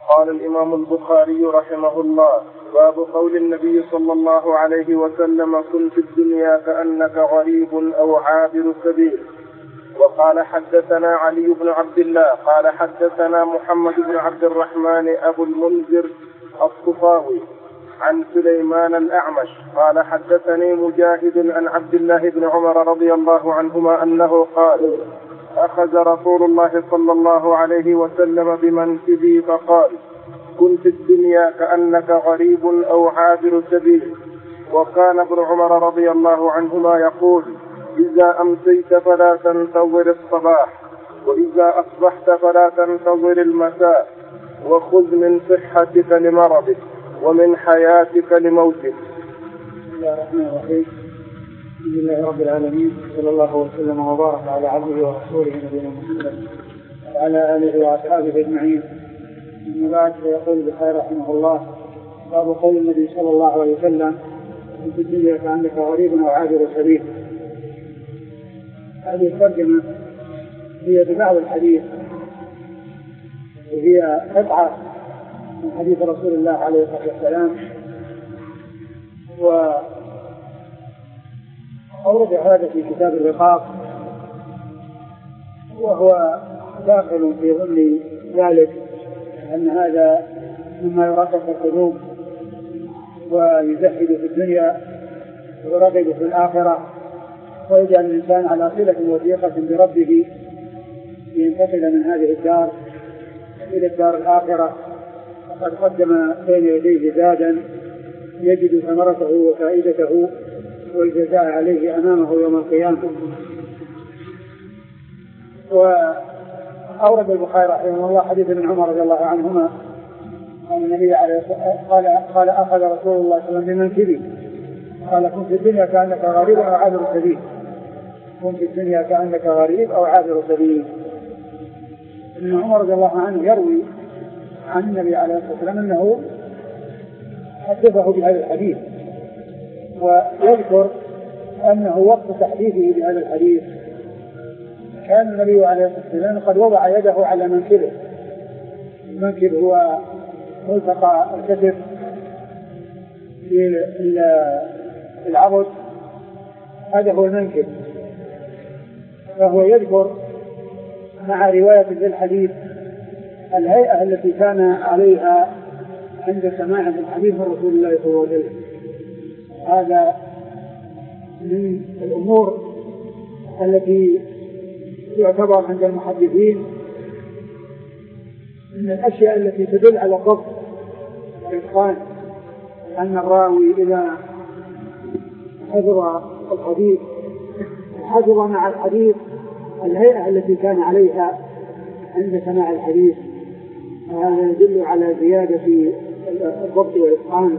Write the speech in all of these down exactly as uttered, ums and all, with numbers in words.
قال الإمام البخاري رحمه الله: باب قول النبي صلى الله عليه وسلم: كن في الدنيا كأنك غريب أو عابر سبيل. وقال: حدثنا علي بن عبد الله قال حدثنا محمد بن عبد الرحمن أبو المنذر الطفاوي عن سليمان الأعمش قال: حدثني مجاهد عن عبد الله بن عمر رضي الله عنهما أنه قال: أخذ رسول الله صلى الله عليه وسلم بمنكبي فقال: كن في الدنيا كأنك غريب أو عابر سبيل. وكان ابن عمر رضي الله عنهما يقول: إذا أمسيت فلا تنتظر الصباح، وإذا أصبحت فلا تنتظر المساء، وخذ من صحتك لمرضك ومن حياتك لموتك. بسم الله الرحمن الرحيم. الحمد لله رب العالمين، صلى الله وسلم وبارك على عبده ورسوله نبينا محمد وعلى آله وأصحابه أجمعين. من بعد يقول البخاري رحمه الله: باب قول النبي صلى الله عليه وسلم: في الدنيا كأنك غريب أو عابر سبيل. هذه الترجمة هي ببعض الحديث، وهي قطعة من حديث رسول الله عليه الصلاة والسلام، وأورد هذا في كتاب الرقاق، وهو داخل في ضمن ذلك أن هذا مما يرقق القلوب ويزهد في الدنيا ويرغب في الآخرة، ويجعل الإنسان على صلة وثيقة بربه لينتقل من هذه الدار إلى الدار الآخرة. وقد قدم بين يديه زادا يجد ثمرته وفائدته والجزاء عليه أمامه يوم القيامة. وأورد البخاري رحمه الله حديث ابن عمر رضي الله عنهما أن النبي عليه قال قال أخذ رسول الله صلى الله عليه وسلم بمنكبه قال: كن في الدنيا كأنك غريب أو عابر سبيل. كن في الدنيا كأنك غريب أو عابر سبيل. ابن عمر رضي الله عنه يروي عن النبي عليه الصلاة والسلام أنه حدثه بهذا الحديث، ويذكر أنه وقت تحديثه بهذا الحديث كان النبي عليه الصلاة والسلام قد وضع يده على منكبه. المنكب هو ملتقى الكتف في العضد، هذا هو المنكب. فهو يذكر مع رواية للحديث الهيئة التي كان عليها عند سماع الحديث من رسول الله صلى الله عليه وسلم. هذا من الأمور التي تعتبر عند المحدثين من الأشياء التي تدل على الضبط والإتقان، أن الراوي إذا حضر الحديث حضر مع الحديث الهيئة التي كان عليها عند سماع الحديث. هذا يدل على زيادة في الضبط والإتقان.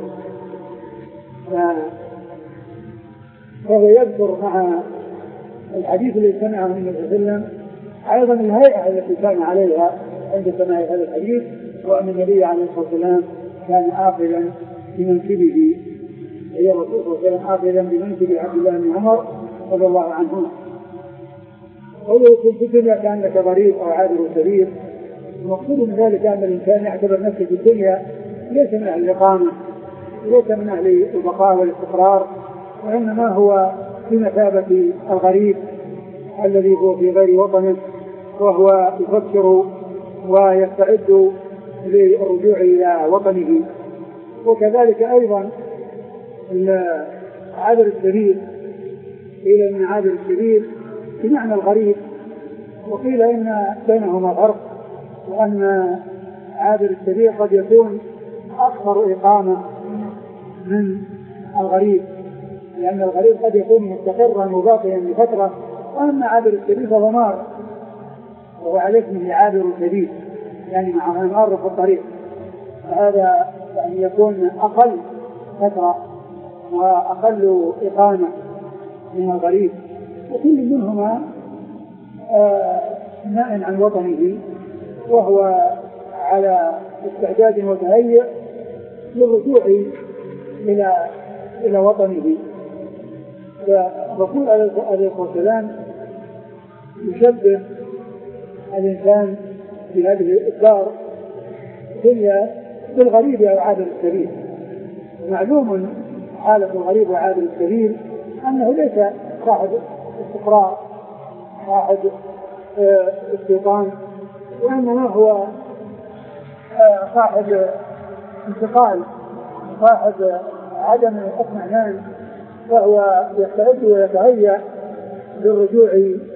فهو يذكر مع الحديث الذي سمعه من النبي صلى الله عليه وسلم أيضا الهيئة التي كان عليها عند سماع هذا الحديث، وأن النبي عليه الصلاة والسلام كان آخذا بمنكبه، أي الرسول صلى الله عليه وسلم آخذا بمنكب عبد الله بن عمر رضي الله عنهما. قوله: كن في الدنيا كأنك غريب أو عابر سبيل، المقصود من ذلك أن الإنسان يعتبر نفسه في الدنيا ليس من أهل الإقامة، ليس من أهل البقاء والاستقرار، وإنما هو في مثابة الغريب الذي هو في غير وطنه، وهو يفكر ويستعد للرجوع إلى وطنه. وكذلك أيضا عابر السبيل، قيل إن عابر السبيل بمعنى الغريب، وقيل إن بينهما فرق، وأن عابر السبيل قد يكون أكثر إقامة من الغريب، لأن الغريب قد يكون مستقرا وباقيا لفترة، وأما عابر السبيل فهو مار، وهو على اسمه عابر السبيل، يعني معه مار في الطريق، فهذا يعني يكون أقل فترة وأقل إقامة من الغريب. وكل منهما نائم عن وطنه، وهو على استعداد وتهيئ للرجوع إلى إلى وطنه. فالرسول عليه الصلاة والسلام يشبه الإنسان في هذه الدار الدنيا بالغريب أو عابر السبيل. معلوم حالة الغريب وعابر السبيل أنه ليس صاحب استقرار صاحب استيطان، وإنما هو صاحب انتقال صاحب عدم اطمئنان، فهو يستعد ويتهيأ للرجوع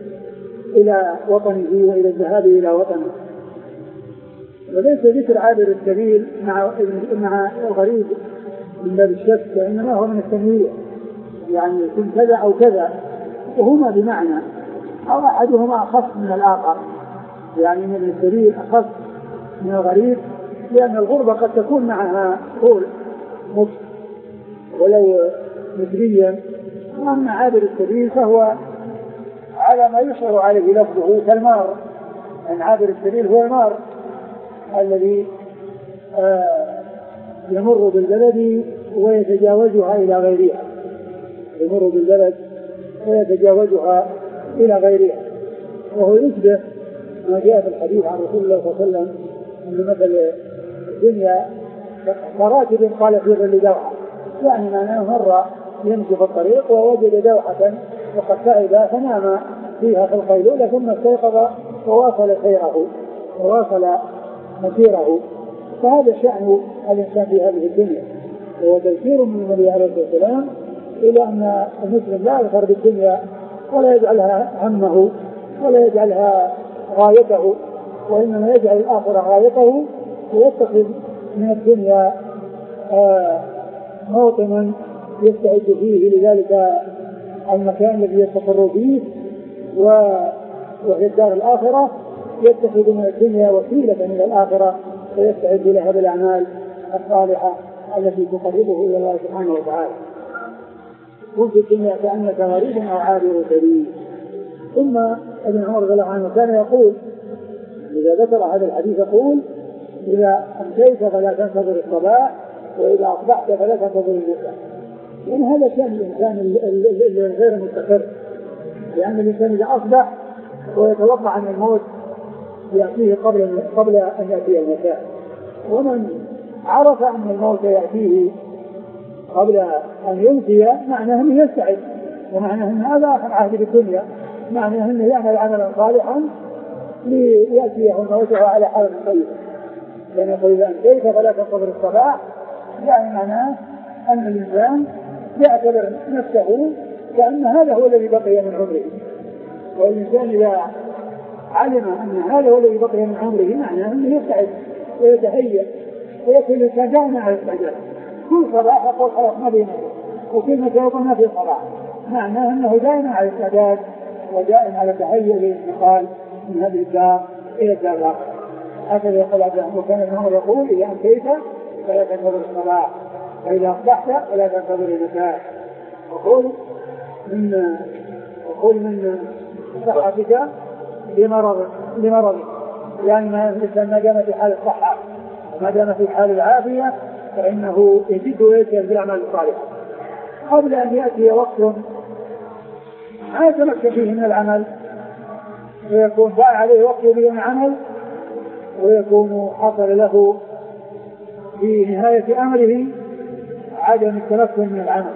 إلى وطنه وإلى الذهاب إلى وطنه. وليس ذكر عابر السبيل مع مع الغريب من باب الشك، وإنما هو من التنويع، يعني يكون كذا أو كذا، وهما بمعنى أو أحدهما أخف من الآخر، يعني من السبيل أخف من الغريب، لأن الغربة قد تكون معها طول مصر ولو متريا، وأما عابر السبيل فهو على ما يشعر عليه لفظه كالمار. يعني عابر السبيل هو المار الذي آه يمر بالبلد ويتجاوزها إلى غيرها، يمر بالبلد ويتجاوزها إلى غيرها. وهو يشبه ما جاء في الحديث عن رسول الله صلى الله عليه وسلم أن مثل الدنيا كراكب قال في ظل دوحة، يعني معناه مر يمشي في الطريق ووجد دوحة وقد تعب فنام فيها في القيلولة ثم استيقظ وواصل سيره وواصل مسيره. فهذا شأن الإنسان في هذه الدنيا، وهو تذكير من النبي عليه الصلاة والسلام إلى أن المسلم لا يغفر بالدنيا ولا يجعلها همه ولا يجعلها غايته، وإنما يجعل الآخرة غايته، ويتخذ من الدنيا آه موطنا يستعد فيه لذلك المكان الذي يستقر فيه، وفي الدار الآخرة يتخذ من الدنيا وسيلة من الآخرة ويستعد لها بالأعمال الصالحة التي تقربه إلى الله سبحانه وتعالى. كن في الدنيا كأنك غريب أو عابر سبيل. ثم ابن عمر رضي الله عنه كان يقول إذا ذكر هذا الحديث يقول إذا أمسيت فلا تنتظر الصباح وإذا أصبحت فلا تنتظر المساء. يعني هذا شأن الإنسان الغير مستقر، لأن الإنسان إذا أصبح ويتوقع أن الموت يأتيه قبل قبل أن يأتي المساء، ومن عرف أن الموت يأتيه قبل أن يمسي معناه أنه يستعد، ومعناه أن هذا آخر عهد بالدنيا، معناه أنه يعمل عملا صالحا ليأتيه الموت على حال طيب. لأن يقول إذا أمسيت فلا تنتظر الصباح، يعني معناه أن الإنسان يعتبر نفسه كأن هذا هو الذي بقي من عمره. والإنسان إذا علم أن هذا هو الذي بقي من عمره معناه أنه يستعد ويتهيأ ويكون الإنسان دائما على الاستعداد. كل صباح يقول خلاص ما بينه، وكل متى يقول ما في صباح، معناه أنه دائما على الاستعداد ودائما على تهيئ للانتقال من هذه الدار إلى الدار الآخرة. هكذا يقول عبد الله. وكان ابن عمر يقول إذا أمسيت فلا تنتظر الصباح وإذا أصبحت فلا تنتظر المساء. وقول من وقول من صحتك لمرض لمرض يعني ما الإنسان ما دام في حال الصحة وما دام في حال العافية فإنه يجد ويسير بالأعمال الصالحة قبل أن يأتي وقت ما يتمكن فيه من العمل، ويكون ضاع عليه وقت بدون عمل، ويكون حصل له في نهاية أمره عدم التمكن من العمل.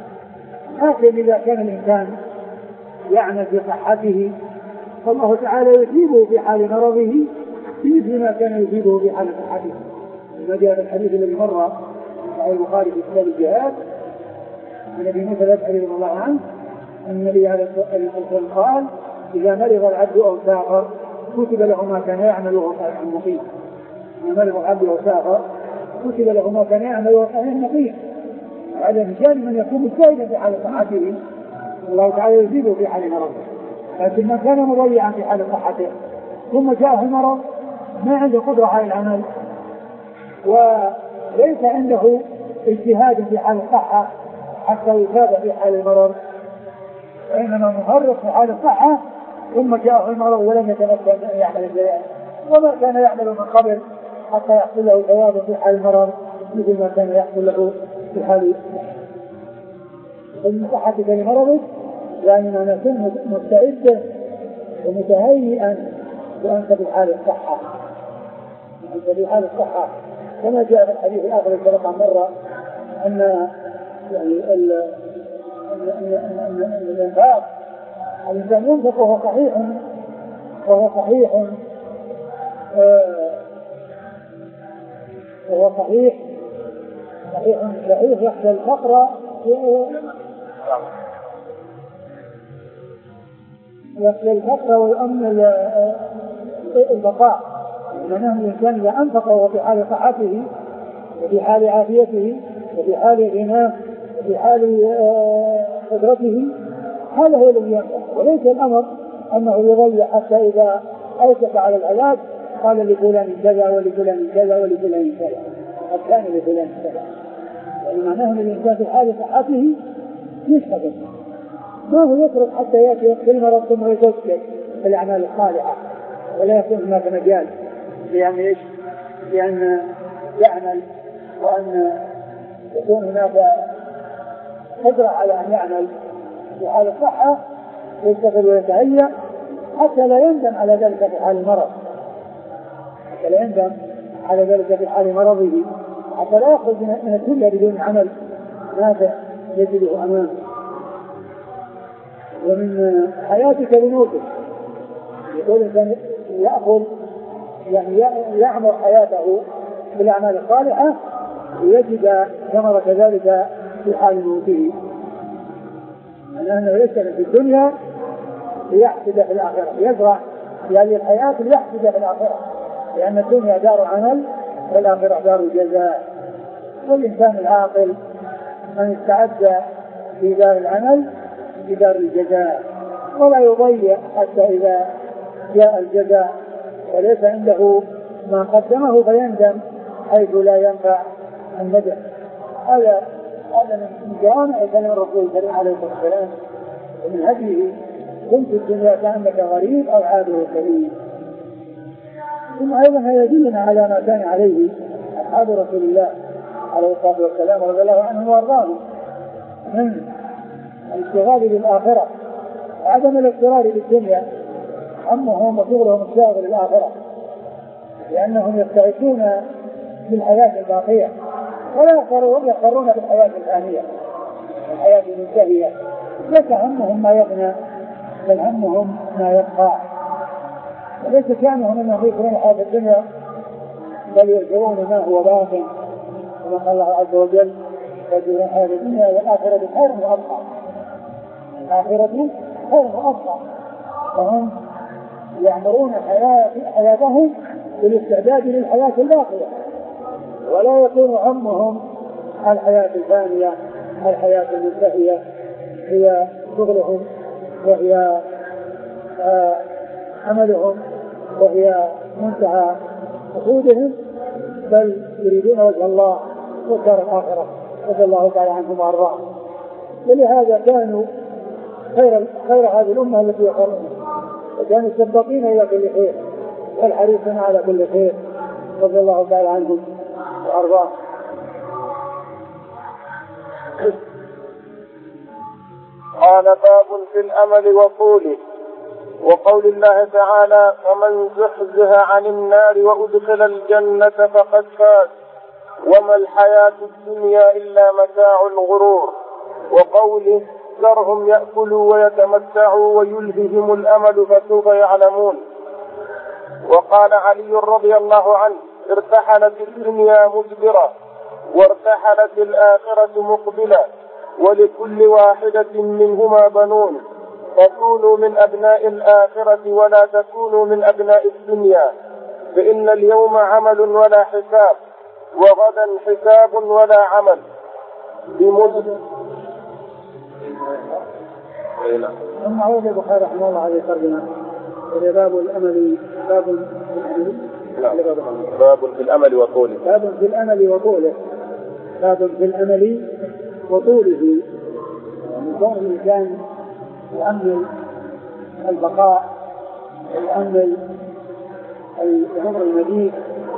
لكن إذا كان الإنسان يعمل في صحته فالله تعالى يثيبه في حال مرضه مثل ما كان يثيبه في حال صحته. ما جاء في الحديث الذي مر في البخاري في كتاب الجهاد عن ابي موسى الاشعري رضي الله عنه ان النبي عليه الصلاه والسلام قال اذا مرض العبد او سافر كتب له ما كان يعمل وهو صحيح مقيم. اذا مرض العبد او سافر كتب له ما كان يعمل وهو صحيح مقيم. وعلى مجال من يكون مجتهدا في حال صحته الله تعالى يزيده في حال مرضه. لكن من كان مضيعا في حال صحته ثم جاءه المرض ما عنده قدرة على العمل وليس عنده اجتهاد في حال الصحة حتى يثاب في حال المرض، وإنما مفرط في حال الصحة ثم جاءه المرض ولم يتمكن أن يعمل شيئا وما كان يعمل من قبل حتى يحصل له ثواب في حال المرض مثل ما كان يحصل له في حال من صحتك لمرضك، يعني ما نكون مستعدا ومتهيئا وأنت في حال الصحة. أنت في حال الصحة، كما جاء في الحديث الآخر سبق مرة أن يعني الإنفاق الإنسان ينفق وهو صحيح وهو صحيح وهو صحيح صحيح صحيح يخشى الفقر يخشى الفقر ويؤمن البقاء. إنما الإنسان إذا أنفق وهو في حال صحته وفي حال عافيته وفي حال غناه وفي حال قدرته هذا هو الذي ينفع، وليس الأمر أنه يضيع حتى إذا أوشك على العلاج قال لفلان كذا ولفلان كذا ولفلان كذا قد كان لفلان كذا. يعني معناه أن الإنسان في حال صحته يشتغل، ما هو يترك حتى يأتي وقت المرض ثم يزكي في الأعمال الصالحة ولا يكون هناك مجال لأن إيش؟ لأن يعمل وأن يكون هناك قدرة على أن يعمل في حال الصحة يشتغل ويتهيأ حتى لا يندم على ذلك في حال المرض، حتى لا يندم على ذلك في حال مرضه، حتى لا يخرج من الدنيا بدون عمل نافع يجده أمامه. ومن حياتك لموتك، يقول الإنسان يأخذ يعني يعمر حياته بالأعمال الصالحة ويجد ثمرة ذلك في حال موته، أنه يشتغل في الدنيا ليحسد في الآخرة، يزرع في هذه الحياة ليحسد في الآخرة، لأن الدنيا دار عمل والآخرة دار جزاء. والإنسان العاقل من استعد في دار العمل في دار الجزاء ولا يضيع حتى إذا جاء الجزاء وليس عنده ما قدمه فيندم حيث لا ينفع الندم. هذا هذا من جوامع كلام الرسول الكريم عليه الصلاة والسلام ومن هديه كنت في الدنيا كأنك غريب أو عابر سبيل. ثم أيضا هذا يدلنا على ما كان عليه أصحاب رسول الله عليه الصلاة والسلام رضي الله عنهم وأرضاهم من الاشتغال بالآخرة وعدم الاضطرار بالدنيا، همهم وشغلهم الشاغل للآخرة، لأنهم يستعدون بالحياة الباقية ولا يقرون بالحياة الفانية الحياة المنتهية. ليس همهم ما يبنى بل همهم ما يبقى، وليس كانهم أنهم يكرون الحياة الدنيا بل يرجعون ما هو باق. وما قال الله عز وجل يرجعون الحياة الدنيا والآخرة خير وأبقى، الآخرة خير وأبقى، فهم يعمرون حياتهم بالاستعداد للحياة الباقية ولا يكون همهم الحياة الفانية الحياة المنتهية هي شغلهم وهي آه عملهم وهي منتهى وجودهم، بل يريدون وجه الله والدار الآخرة رضي الله تعالى عنهم وأرضاهم. ولهذا كانوا خير خير هذه الأمة التي يقرون وكانوا سباقين إلى كل خير والحريصين على كل خير رضي الله تعالى عنهم وأرضاهم. قال باب في الأمل وطوله. وقول الله تعالى ومن زحزح عن النار وأدخل الجنة فقد فاز وما الحياة الدنيا إلا متاع الغرور. وقوله ذرهم يأكلوا ويتمتعوا ويلههم الأمل فسوف يعلمون. وقال علي رضي الله عنه ارتحلت الدنيا مدبرة وارتحلت الآخرة مقبلة ولكل واحدة منهما بنون فكونوا من أبناء الآخرة ولا تكونوا من أبناء الدنيا فإن اليوم عمل ولا حساب وغدا حساب ولا عمل بمدبر. ثم عود البخاري رحمه الله عليه ترجمة باب الأمل باب باب في الأمل وطوله باب في الأمل وطوله باب في الأمل وطوله. يعني كون الإنسان يؤمل البقاء ويؤمل العمر المديد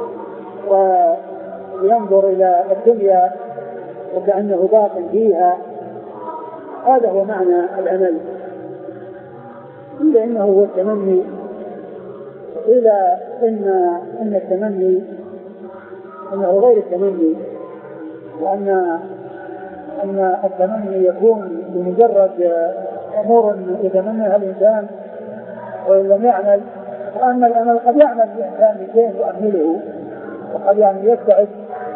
وينظر إلى الدنيا وكأنه باق فيها، هذا هو معنى الأمل. إلا إنه هو التمني، إلا إن إن التمني أنه غير التمني، وأن أن التمني يكون بمجرد أمور يتمناها الإنسان وإن لم يعمل، وأن الأمل قد يعمل الإنسان بشيء يؤمله، وقد يعني يستعد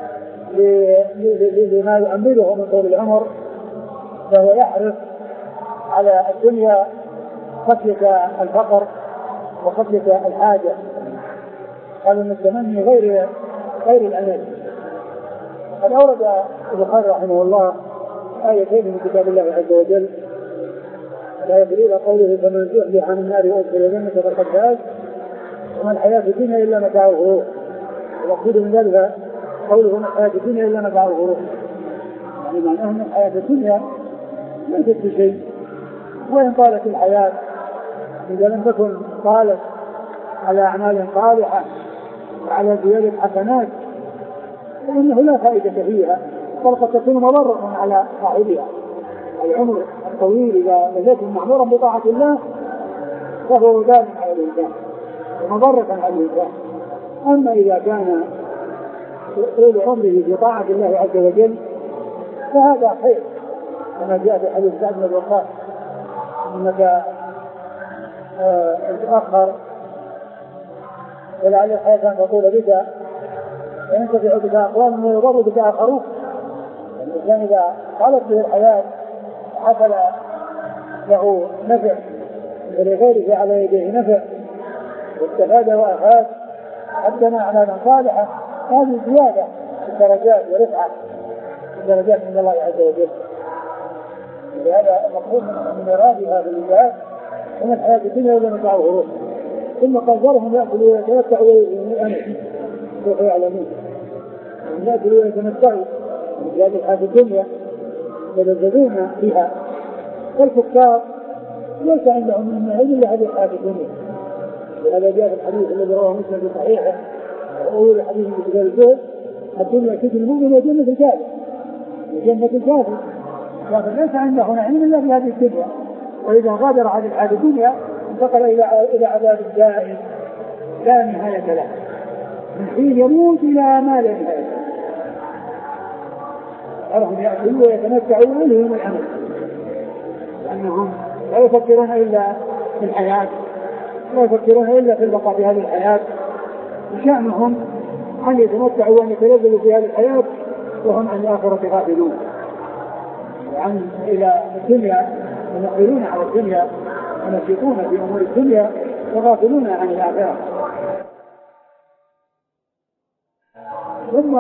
لما يؤمله من طول العمر، فهو يحرص على الدنيا خشية الفقر وخشية الحاجة. قالوا أن التمني غير غير الأمل. قد أورد البخاري رحمه الله آيتين من كتاب الله عز وجل، لا يدري قوله فمن زحزح عن النار وأدخل الجنة فقد فاز وما الحياة الدنيا إلا متاع الغرور. المقصود من ذلك قوله ما الحياة الدنيا إلا متاع الغرور، يعني معناه أن الحياة الدنيا ليست بشيء، وإن طالت الحياة إذا لم تكن طالت على أعمال صالحة وعلى زيادة حسنات فإنه لا فائدة فيها، بل قد تكون مضرة على صاحبها. العمر الطويل إذا لم يكن معمورا بطاعة الله فهو وبال على الإنسان ومضرة على الإنسان. أما إذا كان طول عمره بطاعة الله عز وجل فهذا خير، كما جاء في حديث سعد بن وقاص انك تتاخر ولعل الحياه ان تطول بك وينتفع بك اقوام ويضر بك اخرون. الانسان اذا طالت به الحياه حصل له نفع ولغيره على يديه نفع واستفاد وافاد قدم اعمالا صالحه، هذه زياده في الدرجات ورفعه في الدرجات من الله عز وجل. لهذا المقصود من مرادها بالله ان الحياه الدنيا ولا متاع الغرور، ثم قال ذرهم ياكلوا ويتمتعوا ويؤمنوا سوف يعلمون. ياكلوا ويتمتعوا بهذه الحياه الدنيا يتلذذون بها، والكفار ليس عندهم من علم الا هذه الحياه الدنيا. ولهذا جاء في الحديث الذي رواه مسلم في صحيحه وأول حديث في كتاب الزهد الدنيا سجن المؤمن وجنة الكافر، وجنة الكافر، لكن ليس عنده علم الا في هذه الدنيا، واذا غادر عن هذه الدنيا انتقل الى الى عذاب دائم لا نهايه له من حين يموت الى ما لا نهايه له. أرهم يأكلوا ويتمتعوا ويلههم العمل، لأنهم لا يفكرون إلا في الحياة، لا يفكرون إلا في البقاء في هذه الحياة، وشأنهم أن يتمتعوا وأن يتلذذوا في هذه الحياة وهم عن الآخرة غافلون، وعن إلى الدنيا ومقبلون على الدنيا ونشيطون في أمور الدنيا وغافلون عن الآخرة. ثم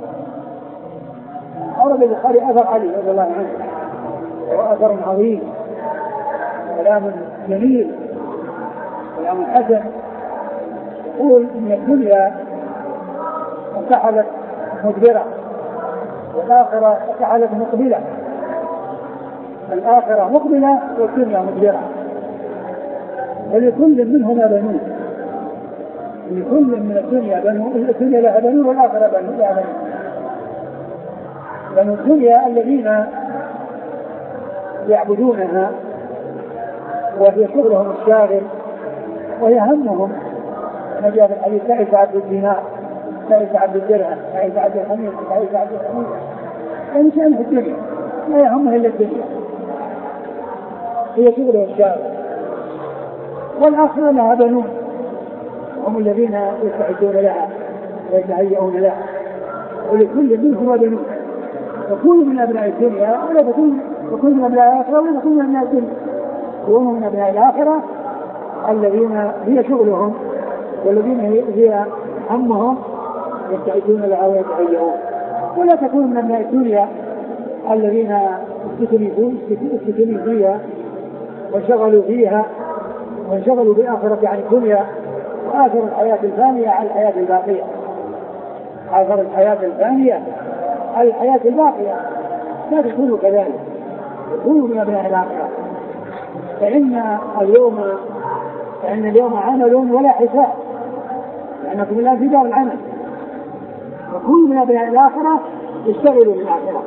أورد البخاري أثر علي رضي الله عنه وأثر عظيم، كلام جميل كلام حسن، يقول إن الدنيا ارتحلت مدبرة والآخرة ارتحلت مقبلة، الآخرة مقبلة والدنيا مدبرة، ولكل منهما بنون، لكل من الدنيا بنون، الدنيا لها بنون والآخرة بنون لها بنون. بنو الدنيا الذين يعبدونها وهي شغلهم الشاغل وهي همهم، نجاة الحديث تعيش عبد الدينار تعيش عبد الدرهم تعيش عبد الخميس تعيش عبد الخميس، يعني شأن في الدنيا لا يهمه إلا الدنيا، هي شغله الشاغل. والآخرة لها بنون هم الذين يستعدون لها ويتهيئون لها، ولكل منهم بنون، تكون من أبناء الدنيا ولا تكون تكون من أبناء الآخرة ولا تكون من أبناء الدنيا، يكونوا من أبناء الآخرة الذين هي شغلهم والذين هي همهم يستعدون لها ويتهيئون، ولا تكون من أبناء الدنيا الذين استثنوا فيها وانشغلوا فيها وانشغلوا بالآخرة عن الدنيا وآثروا الحياة الفانية على الحياة الباقية، آثروا الحياة الفانية على الحياة الباقية. لا تكونوا كذلك، تكونوا من أبناء الآخرة، فإن اليوم فإن اليوم عمل ولا حساب، لأنكم الآن في دار العمل، وكونوا من أبناء الآخرة اشتغلوا للآخرة،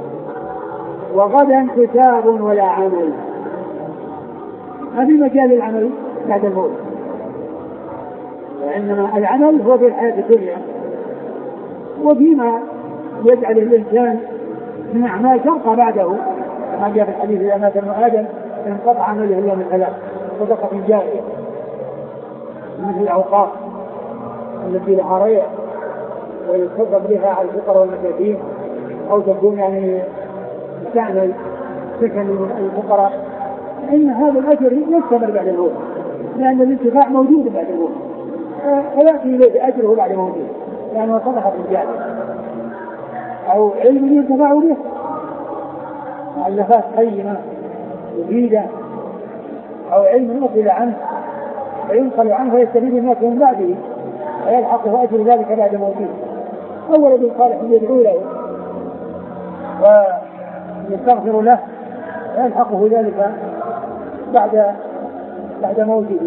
وغدا حساب ولا عمل، ما في مجال العمل بعد الموت، وإنما العمل هو في الحياة الدنيا، وفيما يجعل الإنسان من أعمال تبقى بعده كما جاء في الحديث إذا مات ابن آدم انقطع عمله إلا من ثلاث: صدقة جارية مثل الأوقاف التي لها ريع ويتصدق بها على الفقراء والمساكين، أو تكون يعني تعمل سكن للفقراء، إن هذا الأجر يستمر بعد الموت، لأن الانتفاع موجود بعد الموت، فيأتي إليه أجره بعد موته، لأنه صدقة جارية. أو علم ينتفع به، مؤلفات قيمة مفيدة، أو علم نقل عنه فينقل عنه فيستفيد الناس من بعده ويلحقه أجر ذلك بعد موته، أو ولد صالح يدعو له ويستغفر له ويلحقه ذلك بعد بعد موته.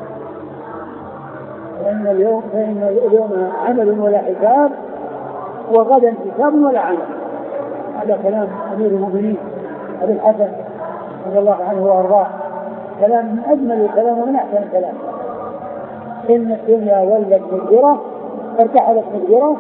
فإن اليوم فإن اليوم عمل ولا حساب، وغدا حساب ولا عمل. هذا كلام أمير المؤمنين أبي الحسن رضي الله عنه وأرضاه، كلام من أجمل الكلام ومن أحسن الكلام. إن الدنيا ولت مدبرة، ارتحلت مدبرة،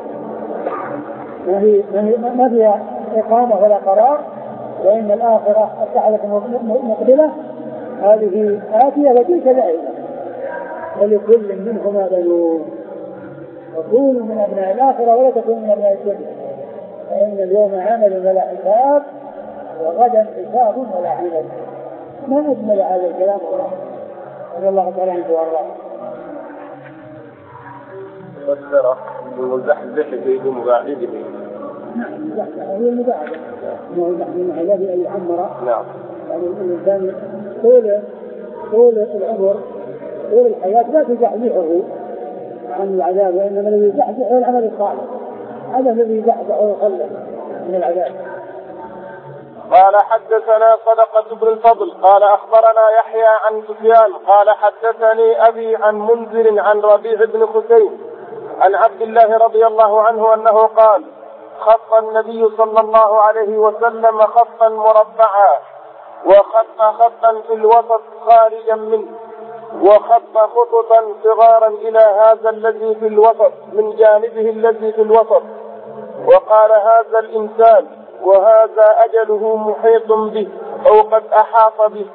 ما فيها إقامة ولا قرار، وإن الآخرة ارتحلت مقبلة، هذه آتية وتلك ذائبة، ولكل منهما بنون، وكونوا من أبناء الآخرة ولا تكونوا من أبناء الدنيا، فإن اليوم عمل ولا حساب، وغدا حساب ولا عمل. ما أجمل هذا الكلام رضي الله تعالى عنه وارضاه. فسر المزحزح بيد مباعده. نعم، المزحزح هو المباعدة، هو المزحزح من عذاب أي عمر. نعم. يعني الإنسان طول طول العمر طول الحياة لا تزحزحه عن العذاب، وإنما الذي يزحزحه العمل الصالح، هذا الذي يزحزحه ويخلص من العذاب. قال حدثنا صدقة بن الفضل قال أخبرنا يحيى عن سفيان قال حدثني أبي عن منذر عن ربيع بن خثيم عن عبد الله رضي الله عنه أنه قال: خط النبي صلى الله عليه وسلم خطا مربعا، وخط خطا في الوسط خارجا منه، وخط خططا صغارا إلى هذا الذي في الوسط من جانبه الذي في الوسط، وقال: هذا الإنسان وهذا أجله محيط به أو قد أحاط به،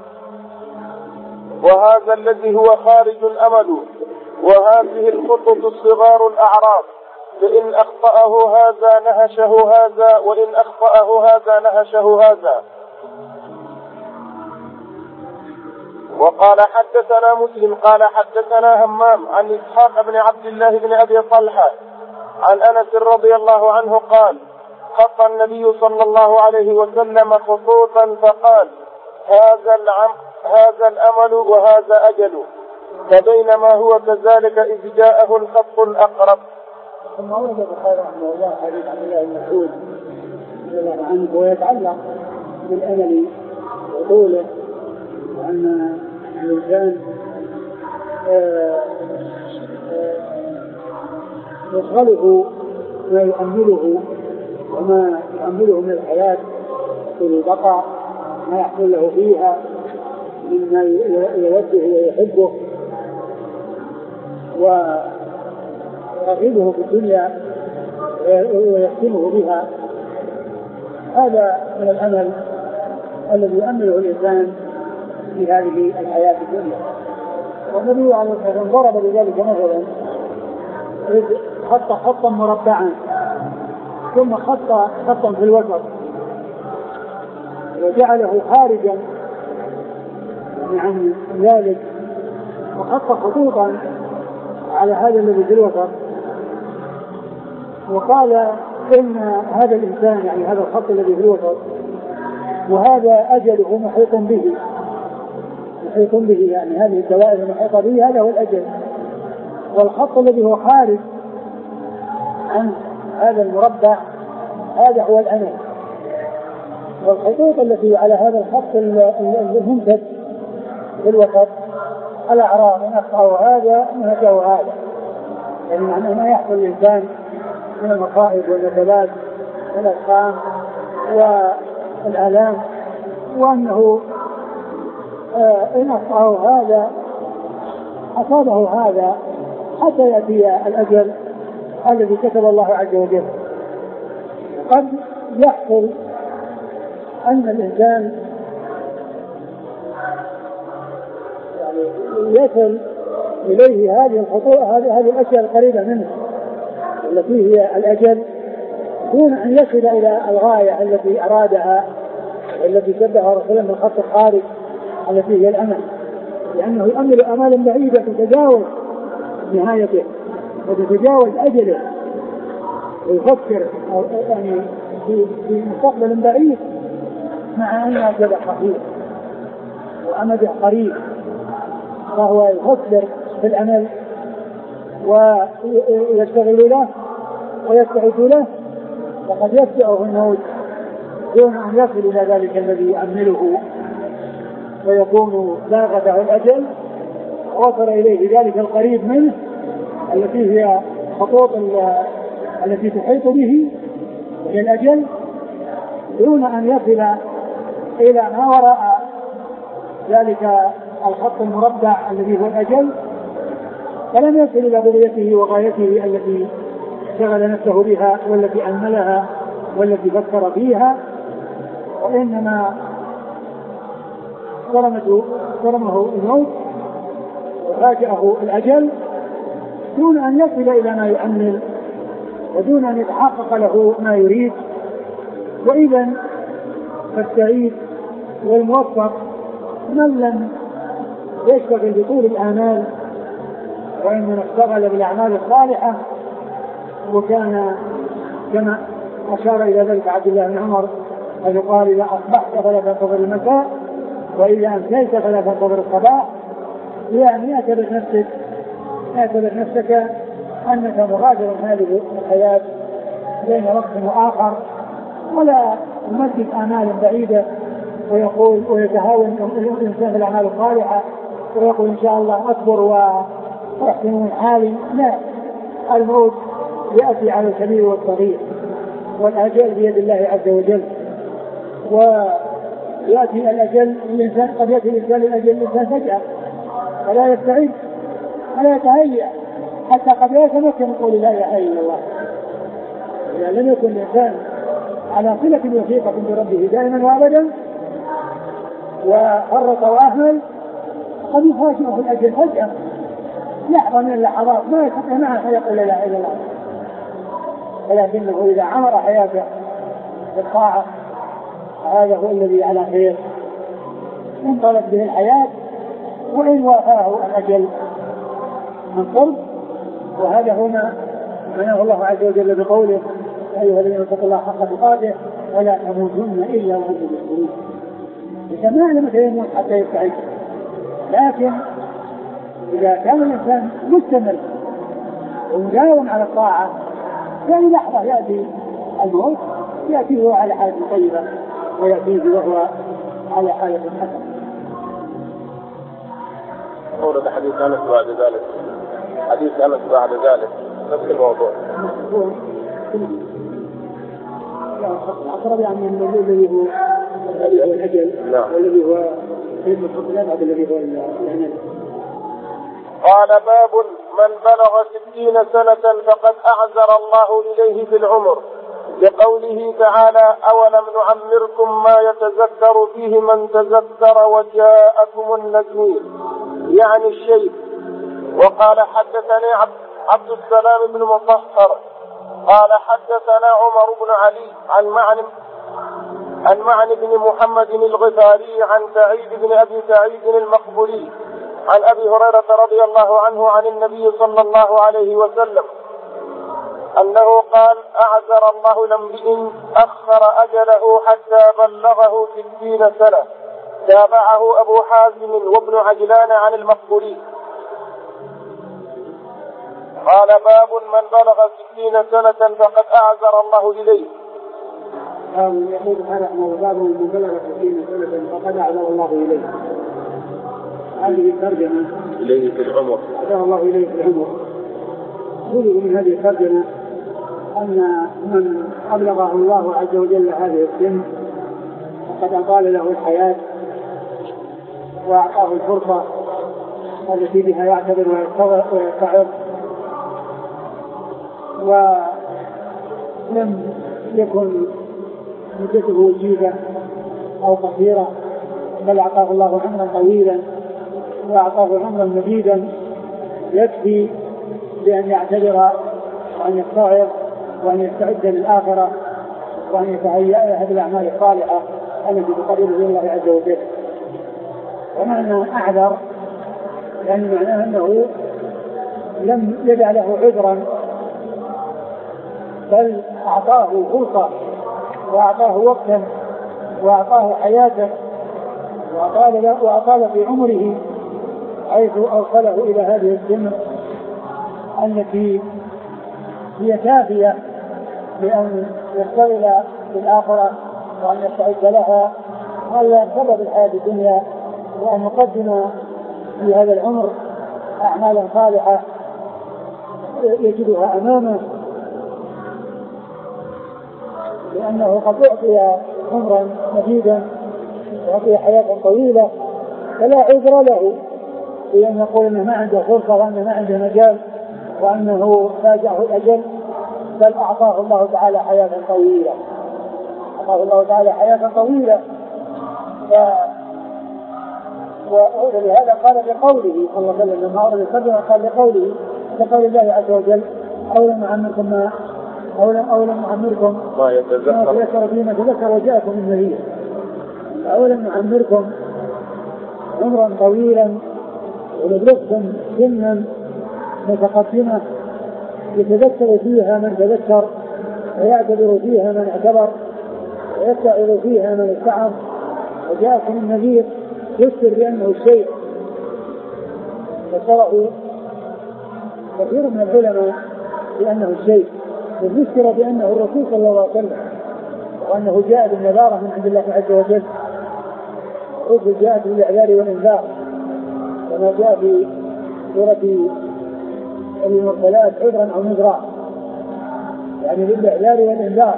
وهذا الذي هو خارج الأمل، وهذه الخطط الصغار الأعراض، فإن أخطأه هذا نهشه هذا، وإن أخطأه هذا نهشه هذا. وقال حدثنا مسلم قال حدثنا همام عن إسحاق بن عبد الله بن أبي طلحة عن أنس رضي الله عنه قال: خط النبي صلى الله عليه وسلم خطوطا فقال: هذا العم هذا الأمل وهذا أجل، فبينما هو كذلك إذ جاءه الخط الأقرب. ثم ورد البخاري رحمه الله حديث عبد الله بن مسعود رضي الله عنه ويتعلق بالأمل وطوله، وأن الإنسان يشغله ما يؤمله وما يؤمله من الحياة في البقاء، ما يحصل له فيها مما يوده ويحبه ويرغبه في الدنيا ويختمه بها. هذا من الأمل الذي يؤمله الإنسان في هذه الحياة الدنيا. والنبي عليه الصلاة والسلام ضرب لذلك مثلا: خط خطا مربعا ثم خط خطا في الوسط وجعله خارجا عن ذلك، وخط خطوطا على هذا الذي في الوسط، وقال: إن هذا الإنسان يعني هذا الخط الذي في الوسط وهذا أجله محيط به، محيط به يعني هذه الدوائر المحيطة به هذا هو الأجل، والخط الذي هو خارج عن هذا المربع هذا هو الأمل. والخطوط التي على هذا الخط الممتد في الوسط الأعراض، إن أخطأه هذا نهجه هذا، يعني معنى ما يحصل الإنسان من المصائب والنزلات والأسقام والآلام، وأنه آه إن أخطأه هذا أصابه هذا حتى يأتي الأجل الذي كتب الله عز وجل. قد يحصل أن الإنسان يعني يصل إليه هذه الخطوة هذه هذه الأشياء القريبة منه التي هي الأجل دون أن يصل إلى الغاية التي أرادها والتي شبهها رسول الله من خط الخارج التي هي الأمل، لأنه يأمل أمالا بعيدة تتجاوز نهايته وتتجاوز أجله ويفكر يعني في مستقبل بعيد مع أن أجله خفيف وأمده قريب، فهو يفكر في الأمل ويشتغل له ويستعد له، وقد يفجأه الموت دون أن يصل إلى ذلك الذي يأمله ويكون لاغته الأجل وصل إليه ذلك القريب منه التي هي خطوط التي تحيط به هي الأجل دون أن يصل إلى ما وراء ذلك الخط المربع الذي هو الأجل، فلم يصل إلى بغيته وغايته التي شغل نفسه بها والتي أملها والتي فكر فيها، وإنما صرمه الموت وفاجأه الأجل دون أن يصل إلى ما يؤمل ودون أن يتحقق له ما يريد. وإذا فالسعيد والموفق من لم يشتغل بطول الآمال وإنما اشتغل بالأعمال الصالحة، وكان كما أشار إلى ذلك عبد الله بن عمر أن يقال إذا أصبحت فلا تنتظر المساء وإذا أمسيت فلا تنتظر الصباح، يعني اعتبر نفسك اعتبر نفسك أنك مغادر هذه الحياة بين وقت وآخر، ولا يمدد آمال بعيدة ويقول ويتهاون الإنسان في الأعمال الصالحة ويقول إن شاء الله أكبر وأحسن من حالي. لا، الموت يأتي على الكبير والصغير والأجل بيد الله عز وجل، ويأتي الأجل الإنسان قد يأتي الإنسان الأجل الإنسان فجأة ولا يستعد ولا يتهيأ حتى قد يتمكن يقول لا إله إلا الله. إذا لم يكن الإنسان على صلة وثيقة بربه دائما وأبدا وفرط وأهمل قد يفاجئه الأجل فجأة لحظة من اللحظات ما يستطيع معه يقول لا إله إلا الله، ولكنه إذا عمر حياته بالطاعة هذا هو الذي على خير انطلق به الحياة وإن وافاه الأجل من قرب. وهذا هنا مناه الله عز وجل بقوله أيها الذين اتقوا الله حق تقاته ولا تموتن إلا وأنتم مسلمون. إذا ما لم يموت حتى يستعد، لكن إذا كان الإنسان مستمر ومداوم على الطاعة يعني لحظة يأتي الموت يأتي هو على حالة طيبة ويأتيه وهو على حالة حسنة. ورد حديث أنس بعد ذلك حديث أنس بعد ذلك نفس الموضوع. أقرب يعني من الذي هو الأجل والذي هو علم الحكم الذي هو العنان. قال باب من بلغ ستين سنة فقد أعذر الله إليه في العمر لقوله تعالى أولم نعمركم ما يتذكر فيه من تذكر وجاءكم النذير يعني الشيخ. وقال حدثني عبد السلام بن مطهر قال حدثنا عمر بن علي عن معن عن معن بن محمد الغفاري عن سعيد بن أبي سعيد المقبولي عن أبي هريرة رضي الله عنه عن النبي صلى الله عليه وسلم أنه قال أعذر الله لامرئ أخر أجله حتى بلغه ستين سنة. تابعه أبو حازم وابن عجلان عن المقبولي. قال باب من بلغ ستين سنة فقد أعذر الله إليه. يقول رحمه باب من بلغ ستين سنة فقد أعذر الله إليه. هذه الترجمة إليه في العمر أعذر الله إليه في العمر. يقول من هذه الترجمة أن من أبلغه الله عز وجل هذه السن فقد أطال له الحياة وأعطاه الفرصة التي بها يعتبر ويتعظ لم يكن مدته وجيزة أو قصيرة، بل أعطاه الله عمرا طويلا وأعطاه عمرا مديدا يكفي بأن يعتبر وأن يستوعب وأن يستعد للآخرة وأن يتهيأ لها بالأعمال الصالحة التي تقربه إلى الله عز وجل. ومعنى أعذر يعني معناه أنه لم يدع له عذرا، بل أعطاه فرصة وأعطاه وقتا وأعطاه حياة وأطال, وأطال في عمره حيث أوصله إلى هذه السن التي هي كافية بأن يشتغل بالآخرة وأن يستعد لها ولا يغتر بالحياة الدنيا، وأن يقدم في هذا العمر أعمالا صالحة يجدها أمامه، لأنه قد أعطي عمرا مديدا وأعطي حياة طويلة، فلا عذر له بأن يقول أنه ما عنده فرصة وأنه ما عنده مجال وأنه فاجأه الأجل، بل أعطاه الله تعالى حياة طويلة أعطاه الله تعالى حياة طويلة ف... ولهذا قال بقوله صلى الله عليه وسلم لما أرد الصدر قال بقوله كقول الله عز وجل أولم نعمركم ما أولم أولم نعمركم ما يتذكر فيما تذكر وجاءكم النذير. أولم نعمركم عمرا طويلا ونبلغكم سنا متقدمة يتذكر فيها من تذكر ويعتبر فيها من اعتبر ويتعظ فيها من اتعظ، وجاءكم النذير يذكر بأنه الشيء. فشرعوا كثير من العلماء بأنه الشيء، وذكر بأنه الرسول صلى الله عليه وسلم وأنه جاء بالنذارة من عند الله عز وجل، الرسل جاءت بالإعذار والإنذار كما جاء في سورة المرسلات عذرا أو نذرا، يعني بالإعذار والإنذار.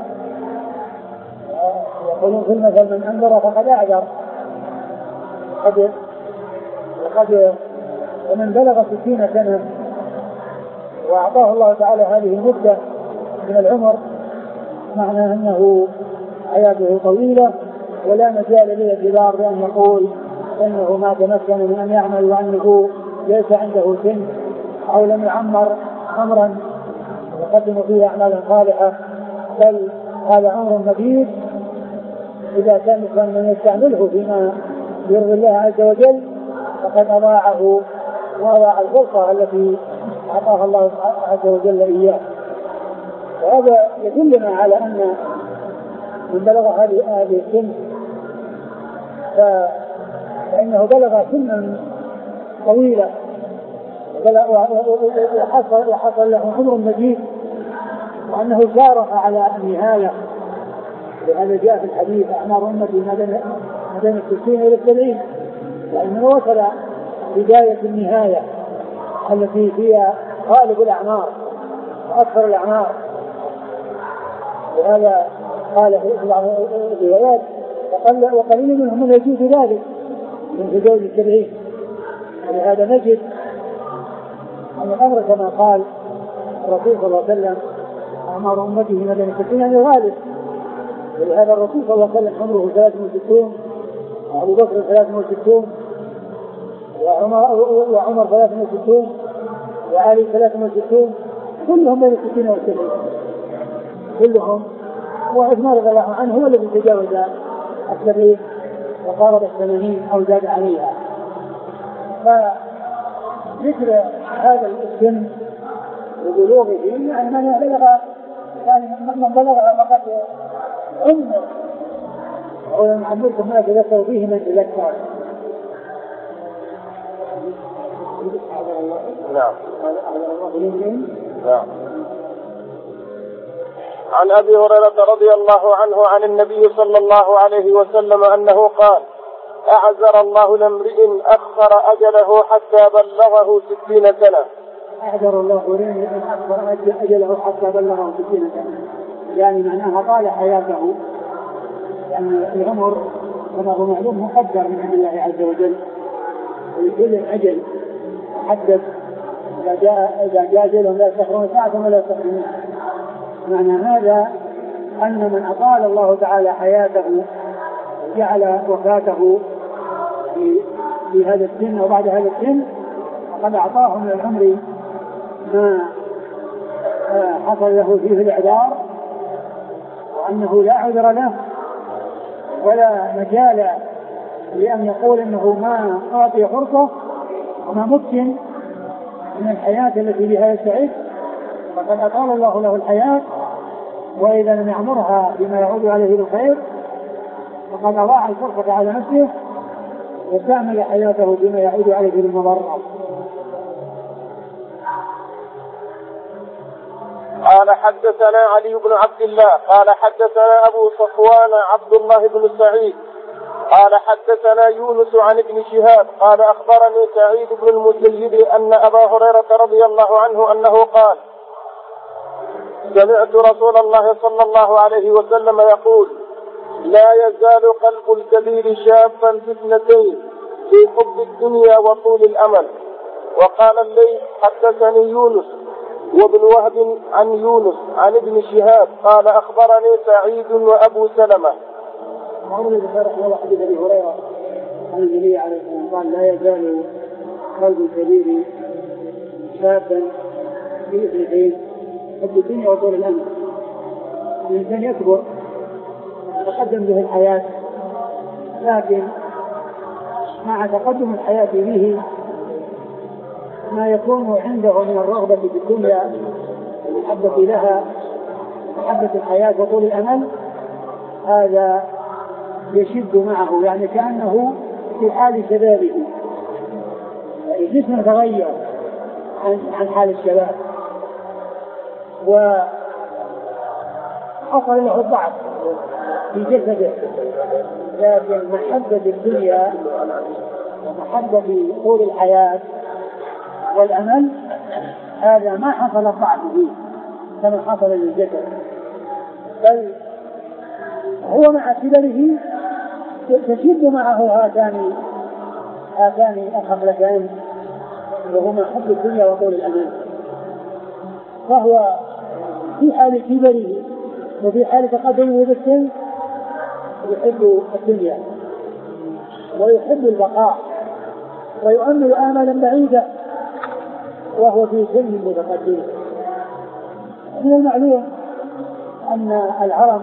يقولون في المثل من أنذر فقد أعذر، وقد وقد ومن بلغ ستين سنة وأعطاه الله تعالى هذه المدة من العمر معناه أنه حياته طويلة ولا مجال للاعتذار بأن يقول إنه ما تمكن من أن يعمل وأنه ليس عنده سن أو لم يعمر عمرا يقدم فيه أعمالا صالحة، بل هذا عمر مديد إذا كان من يستعمله فيما يرضي الله عز وجل فقد أضاعه وأضاع الفرصة التي أعطاها الله عز وجل إياه. وهذا يدلنا على أن من بلغ هذه السن فإنه بلغ سنا طويلة وحصل, وحصل له عمر مجيد، وأنه شارف على النهاية. لهذا جاء في الحديث أعمار أمتي ما بين الستين إلى السبعين، لأنه وصل بداية النهاية التي فيها غالب الأعمار وأكثر الأعمار. وهذا قال في بعض الروايات وقليل منهم من يجوز ذلك من بداية السبعين. ولهذا نجد أن الأمر كما قال الرسول صلى الله عليه وسلم أعمار أمته ما بين الستين يعني غالب. ولهذا الرسول صلى الله عليه وسلم عمره ثلاثة وستين وأبو بكر ثلاثة وستين وعمر ثلاثة وستين وعلي ثلاثة وستين، كلهم بين الستين والسبعين كلهم. وعثمان رضي الله عنه هو الذي تجاوز السبعين وقارب الثمانين أو زاد عليها. فذكر هذا السن وبلوغه يعني من بلغ يعني من بلغ فقد عمر ولم يعمركم ما تذكروا فيه من تذكر. نعم. نعم. عن أبي هريرة رضي الله عنه عن النبي صلى الله عليه وسلم أنه قال أعذر الله لامرئ أخر أجله حتى بلغه ستين سنة. أعذر الله لامرئ أخر أجله حتى بلغه ستين سنة، يعني معناها طال حياته، يعني العمر كما هو معلوم مقدر من عند الله عز وجل، ويكون الأجل محدد. إذا جاء إذا جاء أجلهم لا يستأخرون ساعة ولا يستقدمون. معنى هذا أن من أطال الله تعالى حياته وجعل وفاته في, في هذا السن وبعد هذا السن فقد أعطاه من العمر ما حصل له فيه الإعذار، وأنه لا عذر له ولا مجال لأن يقول إنه ما أعطي فرصة وما ممكن من الحياة التي بها يستعد، فقد أطال الله له الحياة، وإذا لم يعمرها بما يعود عليه بالخير فقد أضاع الفرصة على نفسه واستعمل حياته بما يعود عليه بالمضرة. قال حدثنا علي بن عبد الله قال حدثنا أبو صفوان عبد الله بن سعيد قال حدثنا يونس عن ابن شهاب قال أخبرني سعيد بن المسيب أن أبا هريرة رضي الله عنه أنه قال سمعت رسول الله صلى الله عليه وسلم يقول لا يزال قلب الكبير شابا في اثنتين في حب الدنيا وطول الأمل. وقال الليث حدثني يونس وابن وهب عن يونس عن ابن شهاب قال أخبرني سعيد وأبو سلمة. معروف بشرح هذا حديث أبي هريرة عن النبي عليه الصلاة والسلام قال لا يزال قلب الكبير شابا في اثنتين حب الدنيا وطول الأمل. الإنسان يكبر تقدم به الحياة، لكن مع تقدم الحياة به ما يكون عنده من الرغبة في الدنيا والمحبة لها محبة الحياة وطول الأمل هذا يشد معه، يعني كأنه في حال شبابه، يعني جسمه تغير عن حال الشباب وحصل له الضعف في جسده، لكن محبة الدنيا ومحبة طول الحياة والأمل هذا ما حصل الضعف فيه كما حصل للجسد، بل هو مع كبره تشد معه هاتان هاتان الخصلتان وهما حب الدنيا وطول الأمل، فهو في حال كبره وفي حال تقدمه بالسن يحب الدنيا ويحب البقاء ويؤمل آمالا بعيدة وهو في سن متقدم. من المعلوم أن الهرم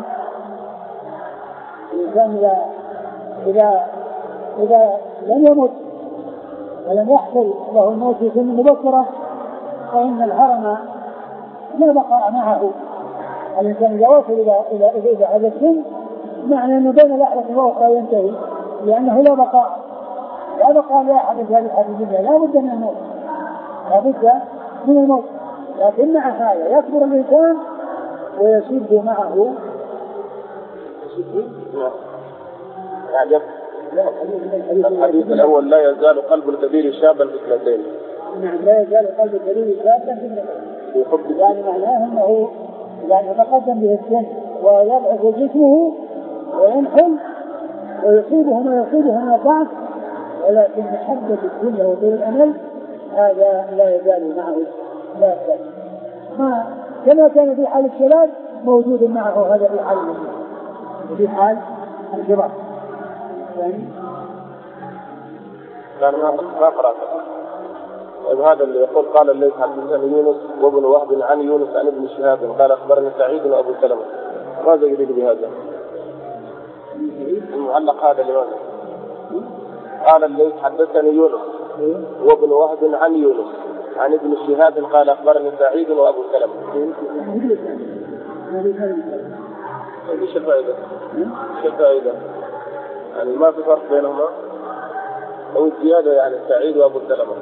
الإنسان إذا إذا إذا لم يمت ولم يحصل له الموت في سن مبكرة فإن الهرم لا بقاء معه. الإنسان إذا وصل إلى إلى إلى هذا السن معنى أنه بين لحظة وأخرى ينتهي، لأنه لا بقاء لا بقاء لأحد في هذه الحياة الدنيا، لا بد من الموت لا بد من الموت. لكن مع هذا يكبر الإنسان ويشد معه يعني الحديث الأول لا يزال قلب الكبير شابا في اثنتين. نعم لا يزال قلب الكبير شابا في اثنتين، يعني معناه أنه يعني يتقدم به السن ويضعف جسمه وينحل ويصيبه ما يصيبه من الضعف، ولكن محبة الدنيا وطول الأمل هذا لا يزال معه لا يزال ما كما كان في حال الشباب موجود معه هذا في حال المسلم وفي حال الكبار. يعني كان ما قرأت هذا اللي يقول قال الليث حدثني يونس وابن وهب عن يونس عن ابن شهاب قال أخبرني سعيد وأبو سلمة. ماذا يريد بهذا المعلق هذا لماذا؟ قال الليث حدثني يونس وابن وهب عن يونس عن ابن شهاب قال أخبرني سعيد وأبو سلمة. ايش الفائدة؟ ايش الفائدة؟ يعني ما في فرق بينهما أو الزيادة يعني سعيد وأبو سلمة.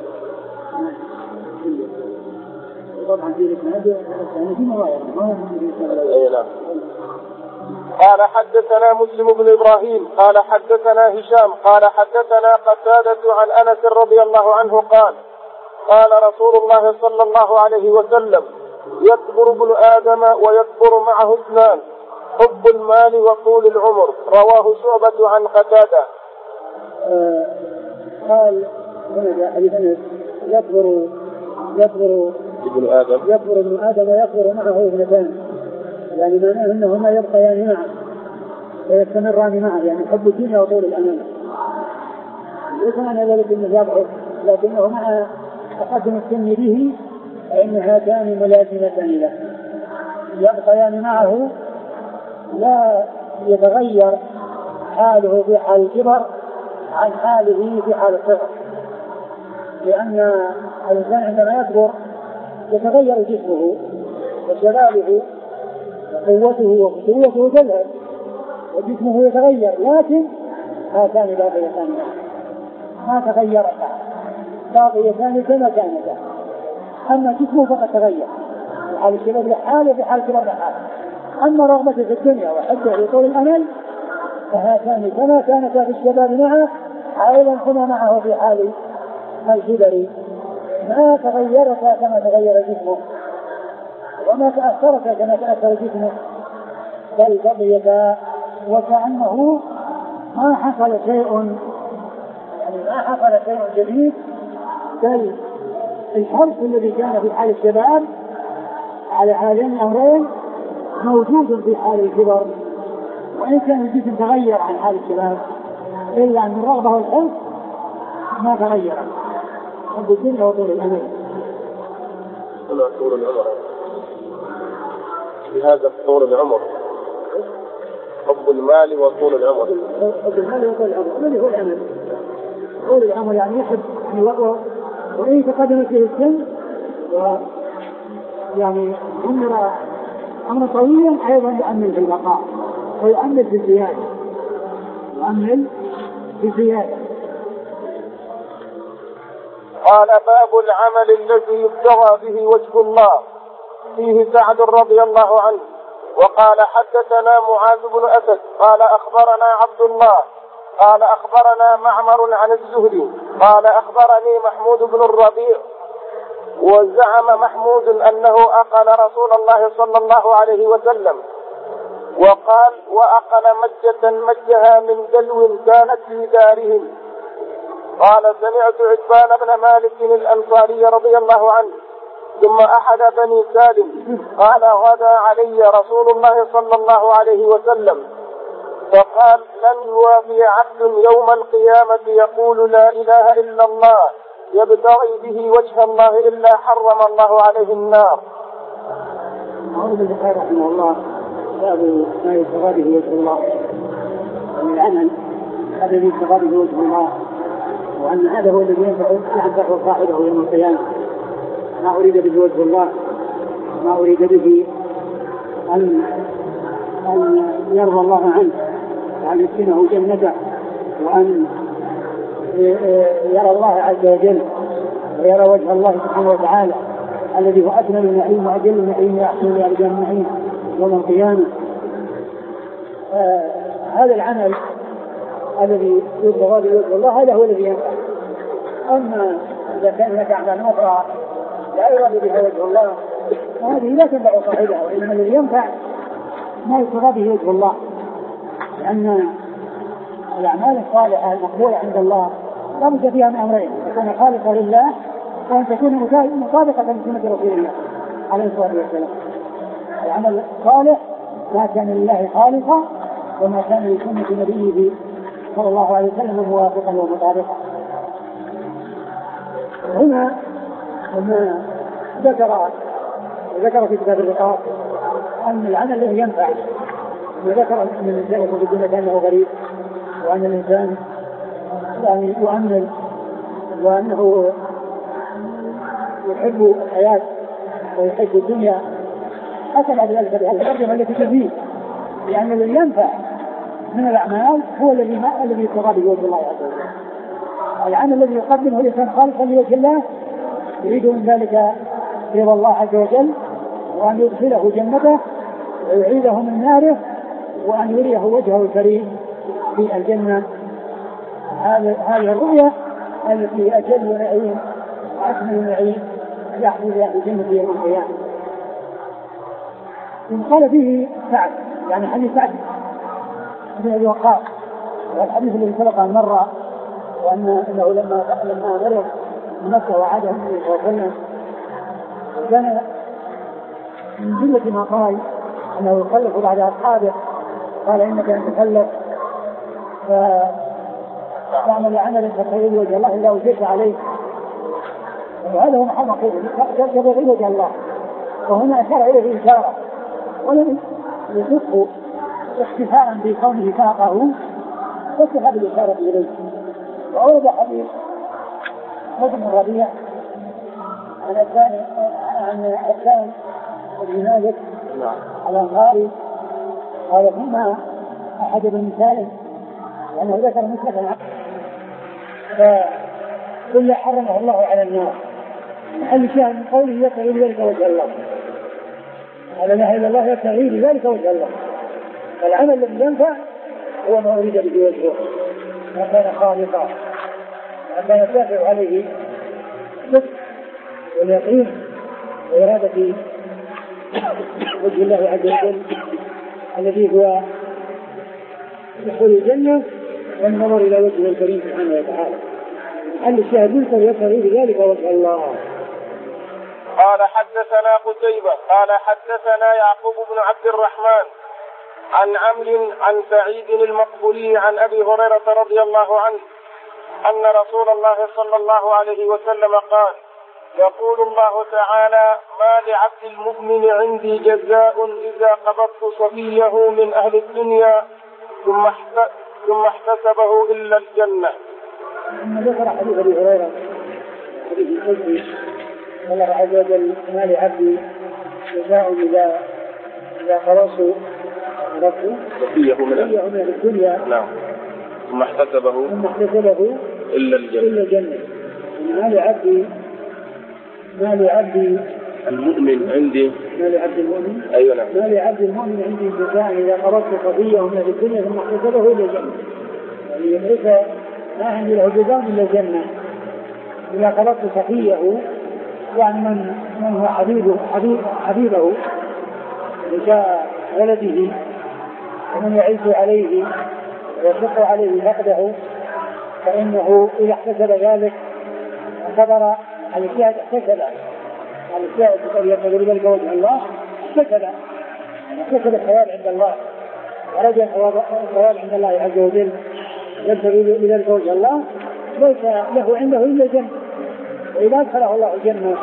طبعا في الإسناد يعني في مواضع أي نعم. قال حدثنا مسلم بن إبراهيم قال حدثنا هشام قال حدثنا قتادة عن أنس رضي الله عنه قال قال رسول الله صلى الله عليه وسلم يكبر ابن آدم ويكبر معه اثنان حب المال وطول العمر. رواه شعبة عن قتادة. آه قال هنا حديث أنس يكبر يكبر ابن آدم يكبر ابن آدم ويكبر معه اثنتان يعني معناه أنهما يبقيان معا ويستمران معا، يعني حب الدنيا وطول الأمل. ليس معنى ذلك أنه يضعف، لكنه مع تقدم السن به فإن هاتان ملازمتان له، يبقيان معه، لا يتغير حاله في حال الكبر عن حاله في حال الصغر، لأن الإنسان عندما يكبر يتغير جسمه وشبابه وقوته وقوته تذهب وجسمه يتغير، لكن هاتان باقيتان ما تغيرتا، باقيتان كما كانتا. أما جسمه فقد تغير في حال الشباب لحاله وفي حال الكبر لحاله. أما رغبته في الدنيا وحبه لطول الأمل فهاتان كما كانتا في الشباب معه أيضا هما معه في حال الكبر، ما تغيرتا كما تغير جسمه وما تأثرتا كما تأثر جسمه، بل بقيتا وكأنه ما حصل شيء، يعني ما حصل شيء جديد، بل الحرص الذي كان في حال الشباب على هذين الأمرين موجود في حال الكبر، وإن كان الجسم تغير عن حال الشباب إلا أن الرغبة والحرص ما تغير، حب الدنيا وطول الأمل. طول العمر بهذا طول العمر، حب المال وطول العمر. حب المال وطول العمر، من هو العمل؟ طول العمر يعني يحب الوقت، وإن تقدم فيه السن ويعني عمر أمر طويلا أيضا يؤمل في البقاء ويؤمل في الزيادة، يؤمل في الزيادة. قال باب العمل الذي يبتغى به وجه الله، فيه سعد رضي الله عنه. وقال حدثنا معاذ بن أسد قال أخبرنا عبد الله قال أخبرنا معمر عن الزهري قال أخبرني محمود بن الربيع. وزعم محمود أنه أقل رسول الله صلى الله عليه وسلم، وقال وأقل مجة مجها من دلو كانت في دارهم. قال سمعت عتبان بن مالك الأنصاري رضي الله عنه ثم أحد بني سالم قال غدا علي رسول الله صلى الله عليه وسلم فقال لن يوافي عبد يوم القيامة يقول لا إله إلا الله يبتغي به وجه الله إلا حرم الله عليه النار. أعوذ بالله رحمه الله. باب ما يبتغى به وجه الله من العمل الذي يبتغى به وجه الله، وأن هذا هو الذي ينفع صاحبه يوم القيامة. ما أريد به وجه الله، ما أريد به أن أن يرضى الله عنه وأن يسكنه جنته وأن يرى الله عز وجل ويرى وجه الله سبحانه وتعالى الذي هو أكمل النعيم وأجل النعيم وأحسن لأرجاء النعيم يوم القيامة. آه هذا العمل الذي يبغى بوجه الله هذا هو الذي ينفع. أما إذا كان لك أعمال أخرى لا يراد بها وجه الله فهذه لا تنفع صاحبها، وإنما الذي ينفع ما يبغى به وجه الله، لأن الأعمال الصالحة المقبولة عند الله لا بد فيها من أمرين: تكون خالصة لله، وأن تكون مطابقة لسنة رسول الله عليه الصلاة والسلام. العمل الصالح ما كان لله خالصا وما كان لسنة نبيه صلى الله عليه وسلم موافقا ومطابقا. هنا هنا ذكر ذكر في كتاب الرقاق أن العمل الذي ينفع، وذكر أن الإنسان يكون في الدنيا كأنه غريب، وأن الإنسان يعني يؤمل وأنه يحب الحياة ويحب الدنيا حتى بعد ذلك الترجمة التي تفيه، لأن الذي ينفع من الأعمال هو الذي ما الذي يبتغى به وجه الله عز وجل. العمل الذي يقدمه الإنسان خالصا لوجه الله يريد من ذلك رضا الله عز وجل، وأن يدخله جنته ويعيده من ناره، وأن يريه وجهه الكريم في الجنة. هذه الرؤية التي أجل نعيم وأكمل نعيم يحصل في الجنة يوم القيامة. قال فيه سعد، يعني حديث سعد بن أبي وقاص، والحديث الذي سبق أن مر، وأن إنه لما لما مرض مكة وعاد النبي صلى الله عليه وسلم كان من جملة ما قال أنه يخلف بعد أصحابه، قال إنك أن تخلف فاعمل عملا فتريد وجه الله إلا وجدت عليه، وهذا هو محل مقصود تبغي وجه الله. وهنا أشار إليه إشارة ولم يصفه اختفاء بكونه فاقه فاتخذ الإشارة إليه. وأورد حديث ابن الربيع عن الثاني عن الثاني بن مالك الأنصاري قال فيما أحد بن سالم أنه ذكر مثله فكل حرمه الله على النار محل شاهد من قوله يبتغي بذلك وجه الله، على لا اله الا الله يبتغي بذلك وجه الله. فالعمل الذي ينفع هو ما أريد به وجهه، ما كان خالقا، ما كان يدافع عليه الصدق واليقين وإرادة وجه الله عز وجل الذي هو دخول الجنة والنظر إلى وجهه الكريم سبحانه وتعالى. محل الشاهد يبتغي بذلك وجه الله. قال حدثنا قتيبة قال حدثنا يعقوب بن عبد الرحمن عن عمرو عن سعيد المقبولي عن أبي هريرة رضي الله عنه أن رسول الله صلى الله عليه وسلم قال: يقول الله تعالى: ما لعبد المؤمن عندي جزاء إذا قبضت صفيه من أهل الدنيا ثم ثم احتسبه إلا الجنة. ثم ذكر حديث أبي هريرة حديث القدسي الله عز وجل: ما لعبدي جزاء إذا إذا قبضت صفيه من أهل الدنيا نعم ثم احتسبه ثم احتسبه إلا الجنة. إلا الجنة. ما لعبدي ما لعبدي المؤمن عندي ما لعبد المؤمن أيوة نعم ما لعبد المؤمن عندي جزاء إذا قبضت صفيه من أهل الدنيا ثم احتسبه إلى الجنة. يعني ليس ما عندي له جزاء إلا الجنة. إذا قبضت صفيه يعني من من هو حبيبه حبيب حبيبه نساء ولده ومن يعيش عليه ويشق عليه فقده، فإنه إذا احتسب ذلك اعتبر على الشاهد احتسب على الشاهد يبتغي بذلك وجه الله احتسب احتسب الثواب عند الله ورجع الثواب عند الله عز وجل يبتغي بذلك وجه الله ليس له عنده إلا الجنة. وإذا أدخله الله الجنة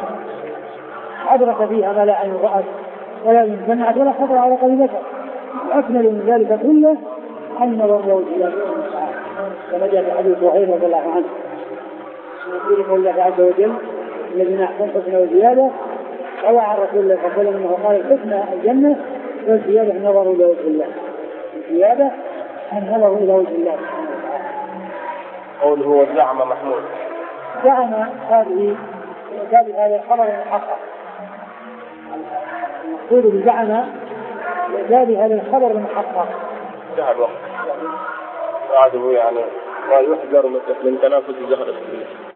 أدرك فيها ما لا عين رأت ولا من سمعت ولا خطر على قلب بشر. أكمل من ذلك كله أن نظر وجه الله كما جاء في حديث وحيد رضي الله عنه يقول الله عز وجل: الذين أحسنوا الحسنى وزيادة. روى عن رسول الله صلى الله عليه وسلم أنه قال: الحسنى الجنة والزيادة النظر إلى وجه الله. الزيادة النظر إلى وجه الله. قول هو زعم محمود زعم هذه هذا الخبر المحقق. المقصود بزعم هذه هذا الخبر المحقق. انتهى الوقت. بعده يعني ما يحذر من تنافس الجهل.